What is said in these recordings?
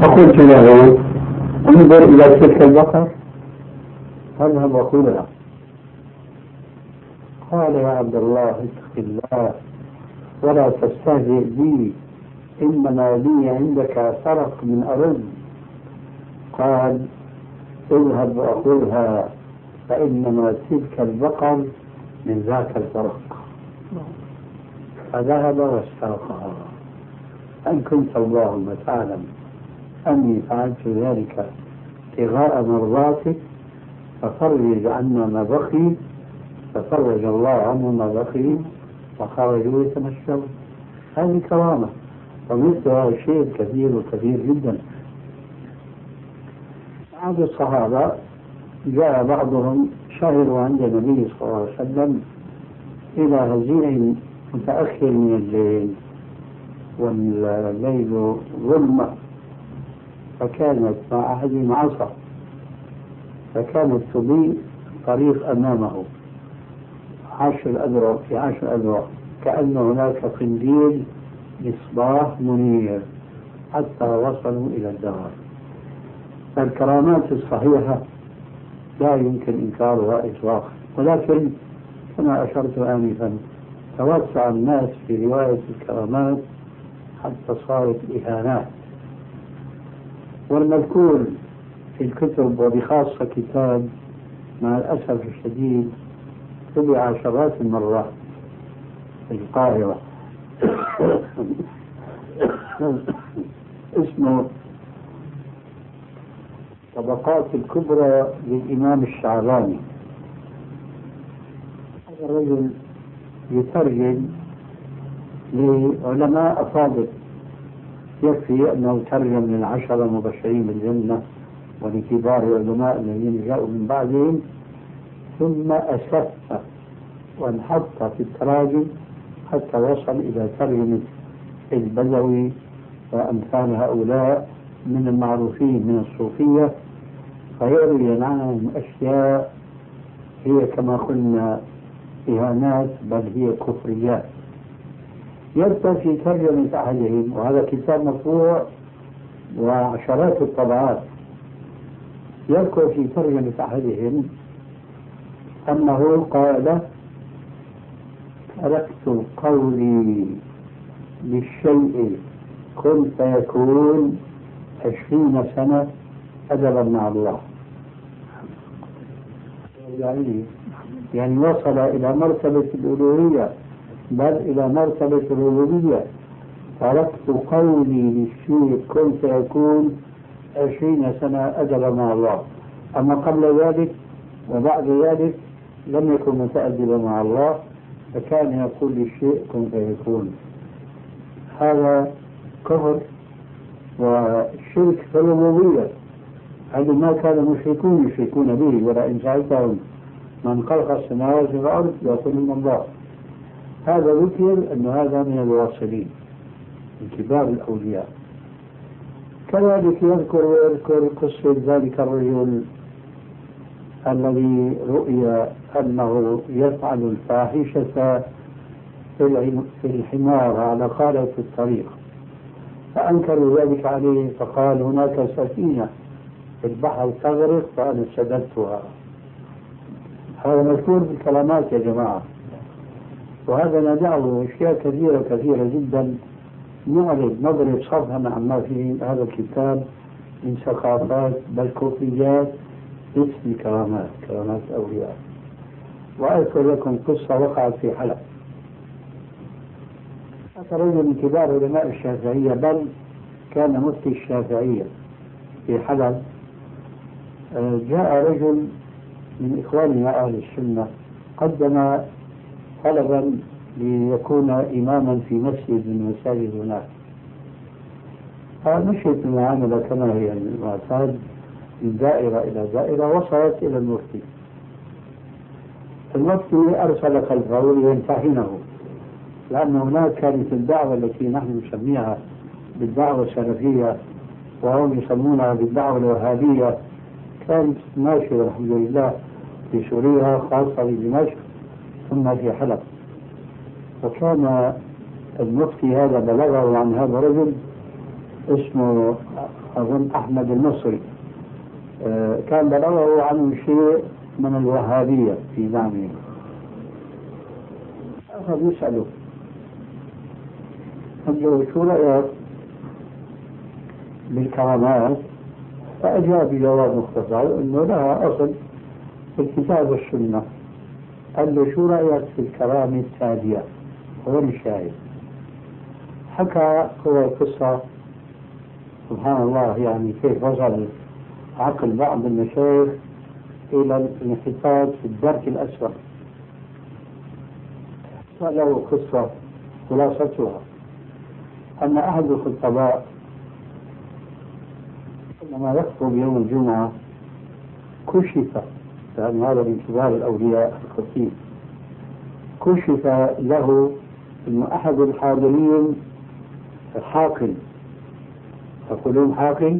فقلت له انظر إلى تلك البقر فاذهب وكلها. قال يا عبد الله اتق الله ولا تستهزئ بي، إنما لي عندك فرق من أرز. قال اذهب وأخذها فإنما تلك البقر من ذاك الفرق. فذهب واسترقها. أن كنت اللهم تعلم أني فعلت ذلك ابتغاء مرضاتك ففرج عنا ما بقي، ففرج الله عنهم ما بقي وخرجوا يتمشون. هذه كرامة، ومثل هذا الشيء كثير وكثير جدا. بعض الصحابة جاء بعضهم شهروا عند النبي صلى الله عليه وسلم إلى هزيع متأخر من الليل والليل ظلمة، فكانت مع أحدهم عصا فكانت تضيء الطريق أمامه 10 أذرع في 10 أذرع، كأن هناك قنديل مصباح منير حتى وصلوا إلى الدار. فالكرامات الصحيحة لا يمكن إنكارها إطلاقا، ولكن كما أشرت آنفا توسع الناس في رواية الكرامات حتى صارت إهانات. والمذكور في الكتب وبخاصة كتاب مع الأسف الشديد طبع عشرات المرات في القاهرة اسمه طبقات الكبرى للإمام الشعراني. هذا الرجل يترجم لعلماء أفاضل، يكفي أنه ترجم للعشرة المبشرين بالجنة ولكبار العلماء الذين جاءوا من بعدهم، ثم أسف وانحط في التراجم حتى وصل إلى ترجمة البدوي وأمثال هؤلاء من المعروفين من الصوفية، فيروي عنهم أشياء هي كما قلنا إهانات بل هي كفريات. يذكر في ترجمة أحدهم، وهذا كتاب مطبوع وعشرات الطبعات، يذكر في ترجمة أحدهم أنه قال تركت قولي للشيء كن فيكون 20 سنة أدبا مع الله. يعني وصل إلى مرتبة الألوهية بل إلى مرتبة الربوبية. تركت قولي للشيء كن فيكون 20 سنة أدبا مع الله، أما قبل ذلك وبعد ذلك لم يكن متأدبا مع الله، فكان يقول للشيء كن فيكون. هذا كفر وشرك في الربوبية، هذا ما كان المشركون يشركون به، ولئن سألتهم من خلق السماوات والأرض يقولون الله. هذا ذكر أن هذا من الواصلين من كبار الأولياء. كذلك يذكر قصة ذلك الرجل الذي رؤي أنه يفعل الفاحشة في الحمار على خارطة الطريق، فأنكروا ذلك عليه، فقال هناك سفينة في البحر تغرق فأنا سددتها. هذا مذكور بالكلامات يا جماعة، وهذا ندعه أشياء كثيرة جدا نضرب صفحا عما في هذا الكتاب من ثقافات بل كفريات اسم كرامات أولياء. وأذكر لكم قصة وقعت في حلب. هذا رجل من كبار علماء الشافعية بل كان مفتي الشافعية في حلب. جاء رجل من إخواننا أهل السنة قدم طلبا ليكون إماما في مسجد من المساجد هناك، فمشيت المعاملة كما هي المعتاد من دائرة إلى دائرة وصلت إلى المفتي. المفتي أرسل خلفه ليمتحنه، لأن هناك كانت الدعوة التي نحن نسميها بالدعوة السلفية وهم يسمونها بالدعوة الوهابية كانت ماشية الحمد لله في سوريا خاصة في دمشق ثم في حلب. وكان المفتي هذا بلغه عن هذا الرجل اسمه أظن أحمد المصري، كان بلغه عنه شيء من الوهابية في زعمه، أخذ يسأله قال له شو رأيك بالكرامات؟ فأجاب بجواب مختصر أنه لها أصل في الكتاب والسنة. قال له شو رأيك في الكرامة التالية؟ هو الشاهد. حكى هو القصة، سبحان الله يعني كيف وصل عقل بعض المشايخ إلى الانحطاط في الدرك الأسفل. له قصة خلاصتها أن أحد الخطباء لما يخطب يوم الجمعة كشف، لأن هذا من كبار الأولياء الخطيب، كشف له أن أحد الحاضرين حاقن. يقولون حاقن؟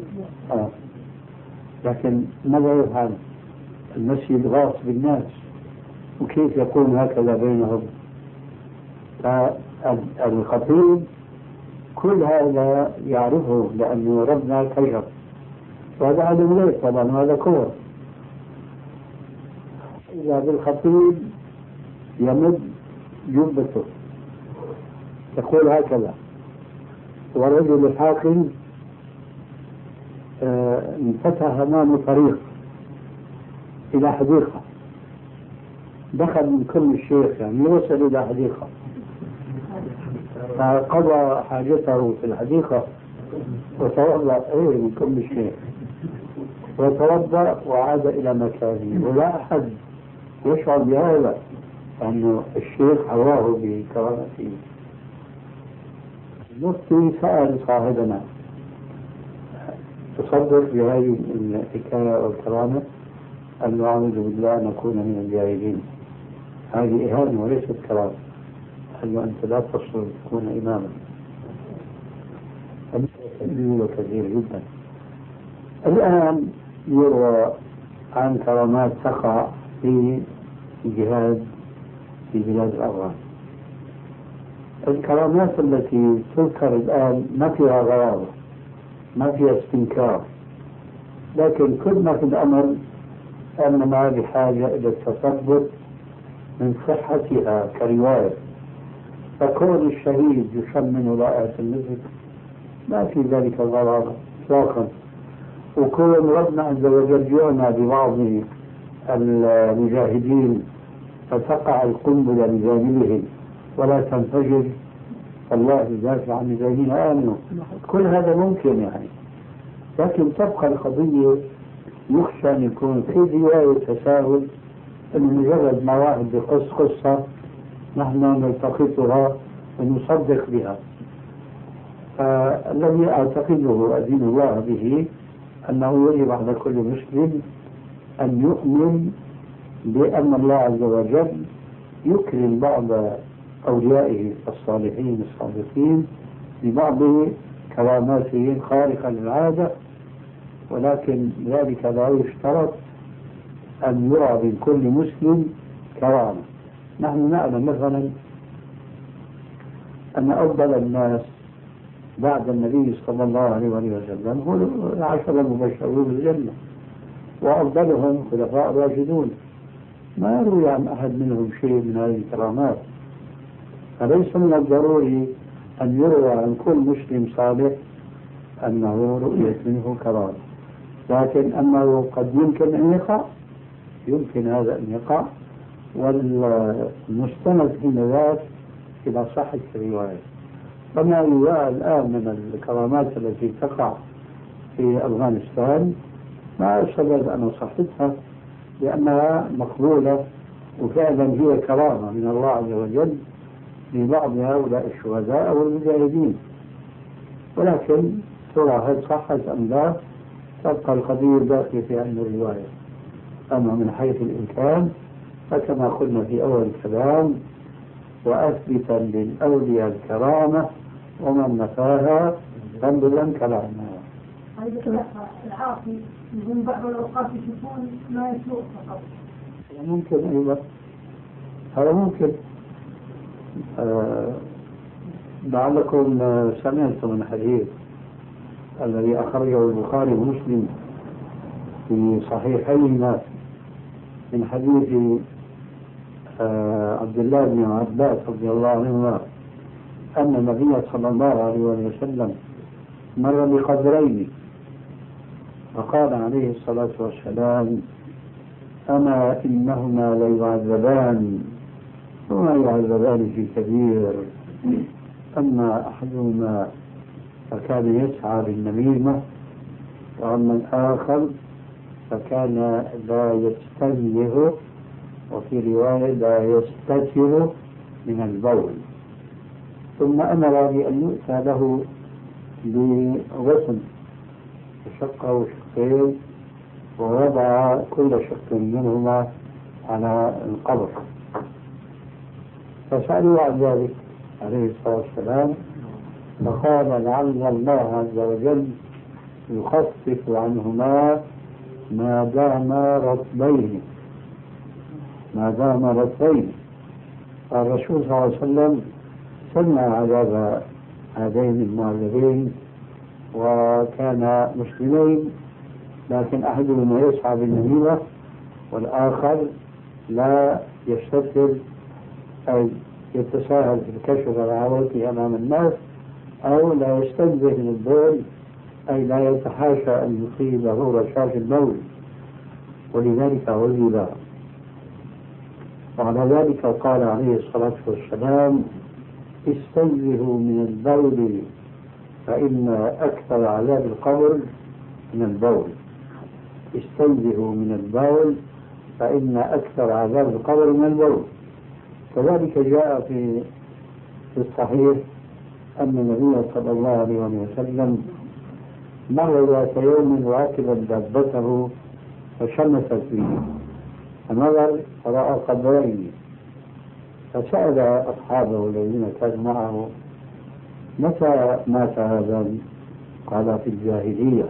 لكن ماذا يفعل؟ المسجد غاص بالناس، وكيف يكون هكذا بينهم؟ فالخطيب كل هذا يعرفه لأنه ربنا كشف، وهذا عدم ليس طبعا، هذا كفر. إذا بالخطيب يمد جبته يقول هكذا، ورجل الحاكم انفتح أمامه طريق إلى حديقة، دخل من كل الشيخ يعني وصل إلى حديقة، فقضى حاجته في الحديقة وتوضأ من كل شيء وتوضأ وعاد إلى مكانه، ولا أحد يشعر بهذا أنه الشيخ حواه بكرامته. المفتي سأل صاحبنا تصدق بهذه الحكاية والكرامة؟ قال له أعوذ بالله أن أكون من الجاهلين، هذه إهانة وليست كرامة. قال له أنت لا تصل تكون إماما. كثير جدا. الآن يروى عن كرامات تقع في الجهاد في بلاد الأفغان. الكرامات التي تذكر الآن ما فيها غرابة، ما فيها استنكار، لكن كل ما في الأمر أننا بحاجة إلى التثبت من صحتها كرواية. فكون الشهيد يشمن رائحة المسك ما في ذلك غرابة إطلاقا. وكون ربنا عز وجل يعنى ببعض المجاهدين فتقع القنبلة بجانبهم ولا تنفجر، الله يدافع عن الذين آمنوا، كل هذا ممكن يعني. لكن تبقى القضية يخشى أن يكون في رواية تساهل، أن مجرد ما واحد بقص قصة نحن نلتقطها ونصدق بها. فالذي أعتقده أدين الله به أنه يجب على كل مسلم أن يؤمن بأن الله عز وجل يكرم بعض أوليائه الصالحين الصادقين ببعض كراماته خارقة للعادة، ولكن ذلك لا يشترط أن يرى من كل مسلم كرامة. نحن نعلم مثلا أن أفضل الناس بعد النبي صلى الله عليه وسلم هو العشرة المبشرون بالجنة، وأفضلهم خلفاء راشدون، ما يروي عن أحد منهم شيء من هذه الكرامات. فليس من الضروري أن يروى عن كل مسلم صالح أنه رؤيت منه كرامة، لكن أنه قد يمكن أن يقع، يمكن هذا أن يقع، والمستند حين ذاك إلى صحة الرواية. فما يرى الآن من الكرامات التي تقع في أفغانستان ما أستبعد أن صحتها لأنها مقبولة، وفعلا هي كرامة من الله عز وجل لبعض هؤلاء الشهداء والمجاهدين، ولكن ترى هل صحت أم لا تبقى القضية داخلة في علم الرواية. أما من حيث الإمكان فكما قلنا في أول الكلام وأثبتا للأولياء الكرامة ومن نفاها فانبذا كلامها. العاصي يقول بعض الأوقات يشوفون ما يسوء فقط. ممكن أيضا، هذا ممكن. لعلكم سمعتم من حديث الذي أخرجه البخاري ومسلم في صحيحيهما من حديث عبد الله بن عباس رضي الله عنهما أن النبي صلى الله عليه وسلم مر بقبرين فقال عليه الصلاة والسلام: أما إنهما ليعذبان وما يعذبان في كبير، أما أحدهما فكان يسعى بالنميمة وأما الآخر فكان لا يستنزه وفي رواية لا يستتر من البول. ثم أمر بأن يؤتى له بغصن فشقه شقين ووضع كل شق منهما على القبر، فسألوا عن ذلك عليه الصلاة والسلام فقال: لعل الله عز وجل يخفف عنهما ما دام رطبين. الرسول صلى الله عليه وسلم سمع عذاب هذين المعذبين وكان مسلمين، لكن أحدهما يسعى بالنميمة والآخر لا يستتر أي يتساهل في الكشف على عورته أمام الناس أو لا يستنزه من البول أي لا يتحاشى أن يصيبه رشاش البول، ولذلك عذب. وعلى ذلك قال عليه الصلاة والسلام: استنزهوا من البول فإن أكثر عذاب القبر من البول. استنزهوا من البول فإن أكثر عذاب القبر من البول. كذلك جاء في الصحيح أن النبي صلى الله عليه وسلم مر ذات يوم راكبا دابته فشمست فيه فنظر فرأى قبرين فسأل أصحابه الذين كانوا معه: متى مات هذا؟ قال: في الجاهلية.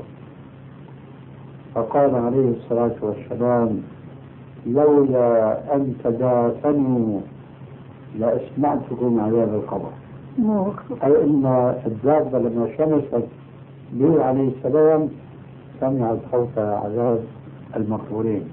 فقال عليه الصلاة والسلام: لولا أن تدافنوا لأسمعتكم عذاب القبر. أي أن الدابة لما شمست به عليه السلام سمعت صوت عذاب المقبورين.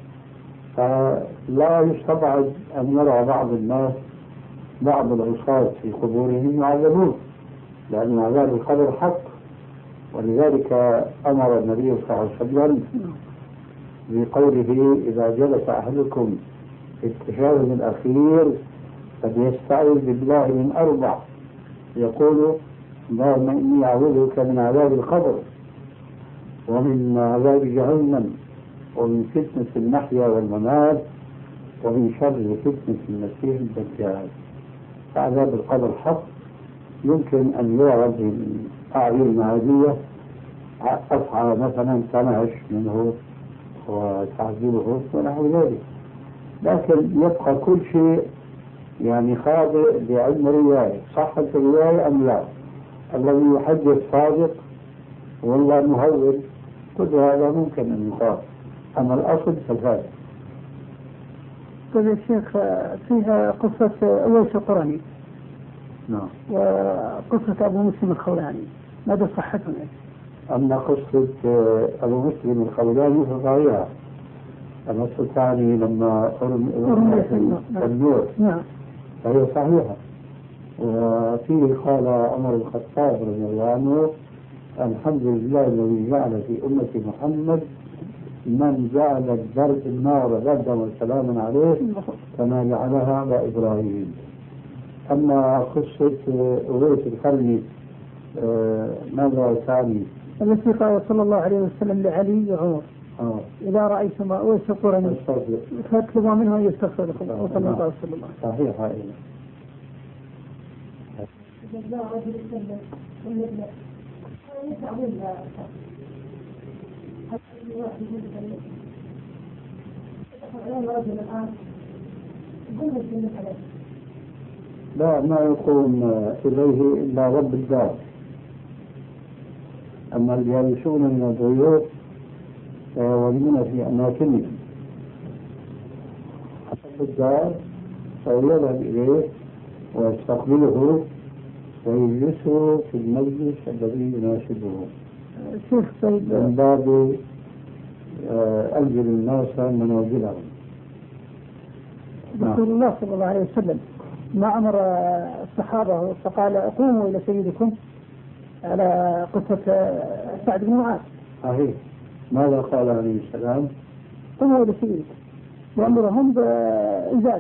فلا يستبعد أن يرى بعض الناس بعض العصاة في قبورهم يعذبون، لأن عذاب القبر حق. ولذلك أمر النبي صلى الله عليه وسلم بقوله: إذا جلس أحدكم في التشهد الأخير فليستعوذ بالله من 4، يقول: اللهم إني أعوذ بك من عذاب القبر ومن عذاب جهنم ومن فتنة المحيا والممات ومن شر فتنة المسيح الدجال. فعذاب القبر حق يمكن أن يعرض الأعين المعادية أفعى مثلا تنعش منه وتعذبه ونحو ذلك، لكن يبقى كل شيء يعني خاضع لعلم الرواية، صحة الرواية أم لا، الذي يحدث صادق والله مهول، كل هذا ممكن أن يقال، أما الأصل فالهذا. طيب يا شيخ، فيها قصة أويس القرني نعم، وقصة أبو مسلم الخولاني، ماذا صحتهم؟ أما قصة أبو مسلم الخولاني فصحيحة، أما الثاني لما أرمي النور فهي صحيحة. وفيه قال عمر الخطاب رضي الله عنه: الحمد لله الذي جعل في أمة محمد من جعل النار بردا وسلاما عليه كما جعلها على إبراهيم. أما قصة أويس القرني ماذا تعني؟ التي قال صلى الله عليه وسلم لعلي وعمر: إذا رأيتما أويس القرني فاطلبوا منه أن يستغفر لكم صلى الله عليه وسلم. صحيح. لا، ما يقوم إليه إلا رب الدار. أما الجالسون من الضيوف فيولون في أماكنهم. رب الدار فيذهب إليه ويستقبله ويجلسه في المجلس الذي يناسبه. شيخ طيب من باب أنزل الناس منازلهم. رسول الله صلى الله عليه وسلم ما أمر الصحابة فقال قوموا إلى سيدكم على قصة سعد بن معاذ. صحيح. ماذا قال عليه السلام؟ قوموا إلى سيدكم وأمرهم بإنزال.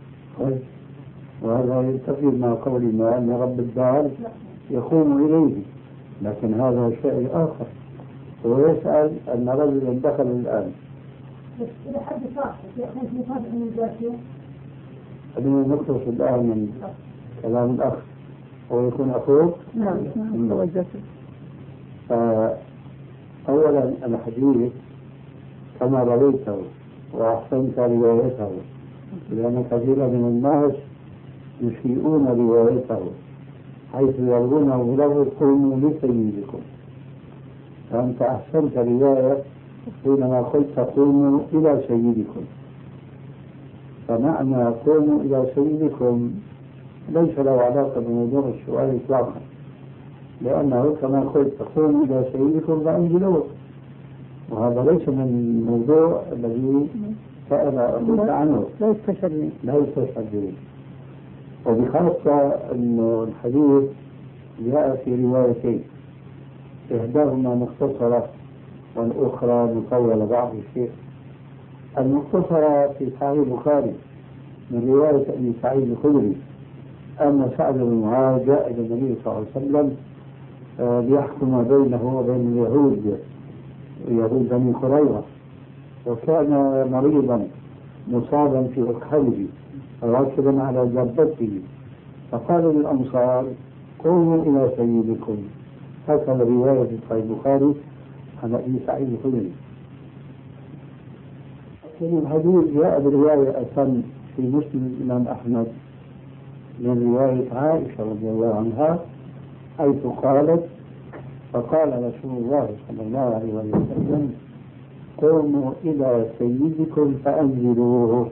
وهذا يتفق مع قولنا أن رب الدار يقوم إليه، لكن هذا شيء آخر. هو يسأل أن رجلا دخل الآن إلى حد صح في مصادر من الجاسية. خلينا نقتص الآن من كلام الأخ، هو يكون أخوك؟ نعم. أولا الحديث كما رويته وأحسنت روايته، لأن كثيرا من الناس يسيئون روايته حيث يروونه له قوموا لسيدكم، فأنت أحسنت رواية حينما قلت قوموا إلى سيدكم. فمعنى قوموا إلى سيدكم ليس له علاقة بموضوع السؤال إطلاقا، لأنه كما قلت قوموا إلى سيدكم فأنزلوه، وهذا ليس من الموضوع الذي سأل عنه. لا يستشعرين. وبخاصة أن الحديث جاء في روايتين، إحداهما مختصرة والأخرى مطولة بعض الشيء. المختصرة في صحيح البخاري من رواية أبي سعيد الخدري أن سعد بن معاذ جاء إلى النبي صلى الله عليه وسلم ليحكم بينه وبين يهود بني قريظة، وكان مريضا مصابا في ركبه راكبا على دابته، فقال للأنصار قوموا إلى سيدكم. هكذا رواية في صحيح البخاري عن أبي سعيد الخدري. الحديث جاء برواية أتم في مسلم الإمام أحمد من رواية عائشة رضي الله عنها، حيث قالت فقال رسول الله صلى الله عليه وسلم قوموا إلى سيدكم فأنزلوه.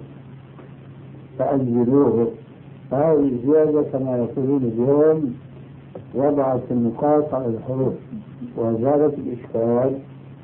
فهذه الزيادة كما يقولون اليوم وضعت النقاط على الحروف وزالت الإشكال،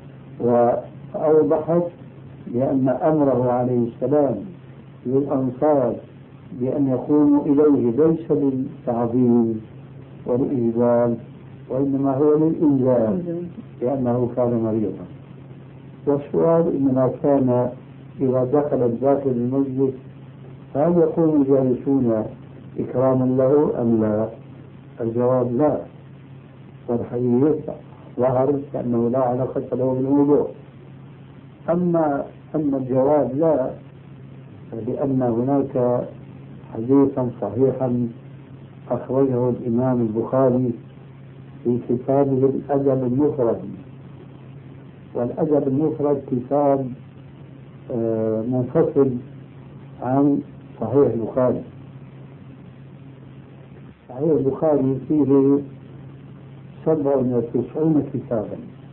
وأوضحت بأن أمره عليه السلام للأنصار بأن يقوموا إليه ليس للتعظيم والإجلال، وإنما هو للإنزال لأنه كان مريضا. والسؤال إنما كان إذا دخل داخل المسجد هل يكون الجالسون إكراما له أم لا؟ الجواب لا، والحديث ظهر كأنه لا علاقة له بالموضوع. أما الجواب لا، لأن هناك حديثا صحيحا أخرجه الإمام البخاري في كتابه الأدب المفرد، والأدب المفرد كتاب منفصل عن صحيح البخاري. صحيح البخاري فيه 97 كتابا: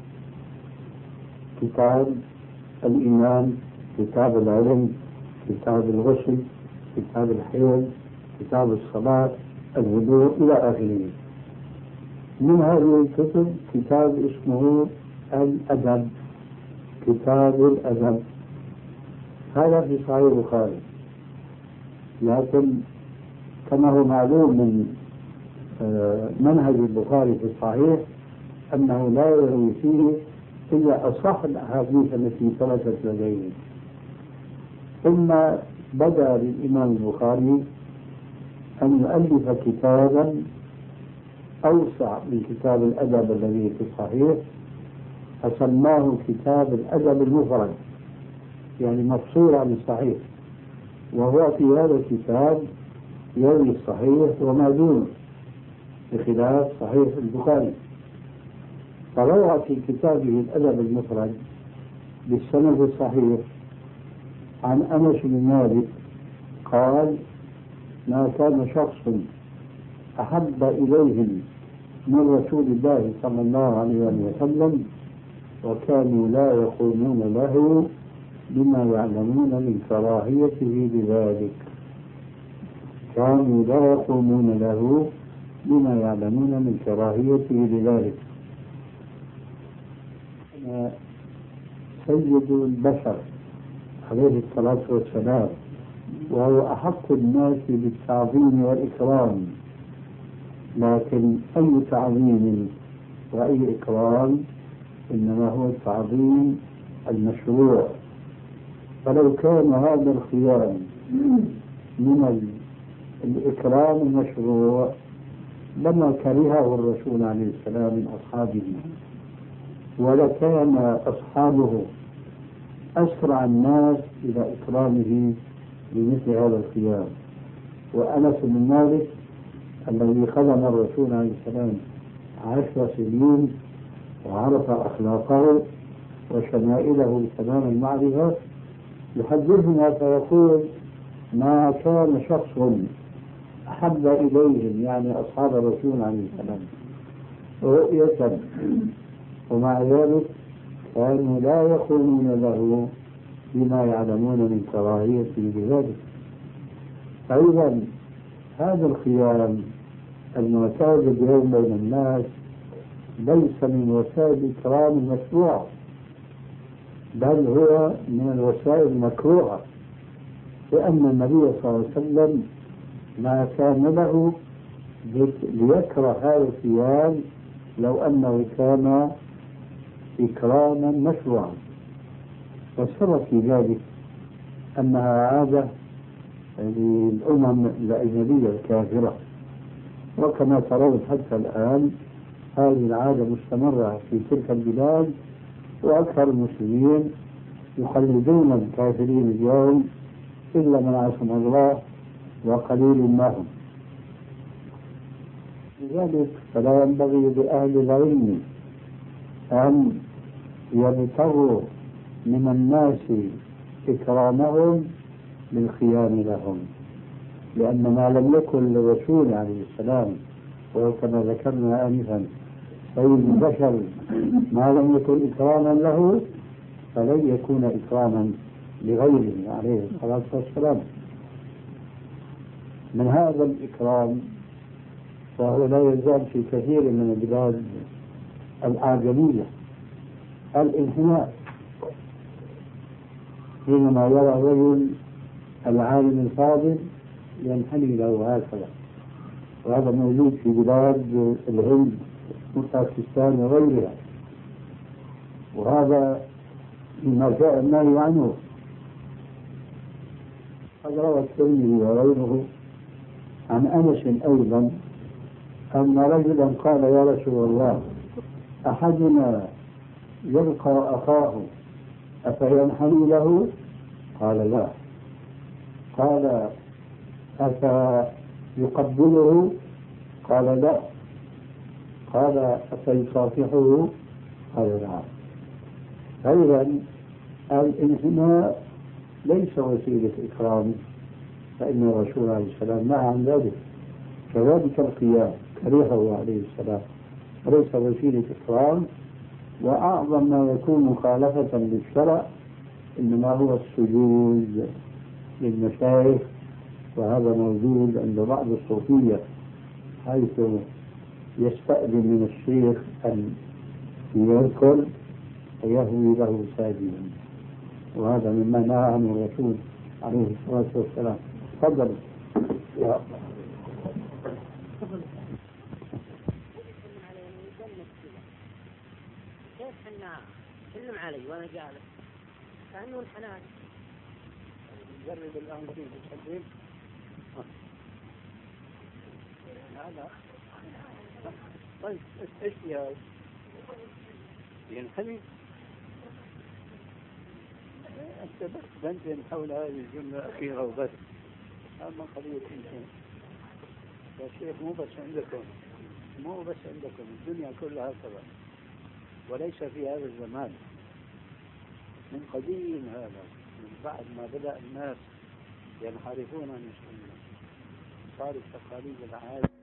كتاب الإيمان، كتاب العلم، كتاب الغسل، كتاب الحيض، كتاب الصلاة، الوضوء إلى آخره. من هذه الكتب كتاب اسمه الأدب، كتاب الأدب، هذا في صحيح البخاري. لكن كما هو معلوم من منهج البخاري في الصحيح أنه لا يروي فيه إلا أصح الأحاديث التي ثبتت لديه. ثم بدأ للإمام البخاري أن يؤلف كتابا أوسع من كتاب الأدب الذي في الصحيح، فسماه كتاب الأدب المفرد، يعني مفصول عن الصحيح، وهو في هذا الكتاب يروي الصحيح وما دونه بخلاف صحيح البخاري. فروى في كتابه الأدب المفرد بالسند الصحيح عن أنس بن مالك قال ما كان شخص أحب إليهم من رسول الله صلى الله عليه وسلم وكانوا لا يقومون له بما يعلمون من كراهيته لذلك. كانوا لا يقومون له بما يعلمون من كراهيته لذلك. سيد البشر عليه الصلاة والسلام، وهو أحق الناس بالتعظيم والإكرام، لكن أي تعظيم وأي إكرام إنما هو التعظيم المشروع. فلو كان هذا الخيار من الإكرام المشروع لما كرهه الرسول عليه السلام من أصحابه، ولكان أصحابه أسرع الناس إلى إكرامه بمثل هذا الخيار. وأنس بن مالك الذي خدم الرسول عليه السلام 10 سنين وعرف أخلاقه وشمائله تمام المعرفة يحدثنا فيقول: ما كان شخص أحب إليهم، يعني أصحاب الرسول عليه السلام، رؤية ومع ذلك كانوا لا يقومون له بما يعلمون من كراهيته بذلك. فإذا هذا الخيار المعتاد اليوم بين الناس ليس من وسائل إكرام المشروع، بل هو من الوسائل المكروهة، لأن النبي صلى الله عليه وسلم ما كان له ليكره هذا الخيار لو أنه كان إكراما مشروعا. والسبب في ذلك أنها عادة للأمم الأجنبية الكافرة، وكما ترون حتى الآن هذه العادة مستمرة في تلك البلاد، وأكثر المسلمين يقلدون الكافرين اليوم إلا من عصم الله وقليل ما هم. لذلك فلا ينبغي لأهل العلم أن يبتغوا من الناس إكرامهم بالخيام لهم، لأن ما لم يكن للرسول عليه السلام، وكما ذكرنا آنفا سيد البشر، ما لم يكن إكراما له فلن يكون إكراما لغيره عليه الصلاة والسلام. من هذا الإكرام، وهو لا يزال في كثير من البلاد الأعجمية، الانحناء. حينما يرى الرجل العالم الفاضل ينحني له هكذا، وهذا موجود في بلاد الهند وباكستان وغيرها، وهذا مما جاء النهي عنه. قد روى الترمذي وغيره عن أنس أيضا أن رجلا قال: يا رسول الله، أحدنا يلقى أخاه أفينحني له؟ قال: لا. قال: أفيقبله؟ قال: لا. قال: أفيصافحه؟ قال: نعم. فإذا الانحناء ليس وسيلة إكرام، فإن الرسول عليه السلام نهى عن ذلك. كذلك القيام كرهه عليه السلام، وليس وسيلة إكرام. وأعظم ما يكون مخالفة للشرع إنما هو السجود للمشايخ، وهذا موجود عند بعض الصوفية، حيث يستأذن من الشيخ أن يذكر ويهوي له ساجدا، وهذا مما نهى عنه الرسول عليه الصلاة والسلام. تفضل. سلم علي وانا جالس كأنه الحنان. جرب الآن كيف تسلم. هذا طيب ايش يا ينحني؟ انت بس بنتين حول هذه الجملة الأخيرة وبس، أما قضية انتين يا شيخ مو بس عندكم، الدنيا كلها هكذا، وليس في هذا الزمان، من قديم هذا، من بعد ما بدأ الناس ينحرفون عن السنة صارت تقاليد العالم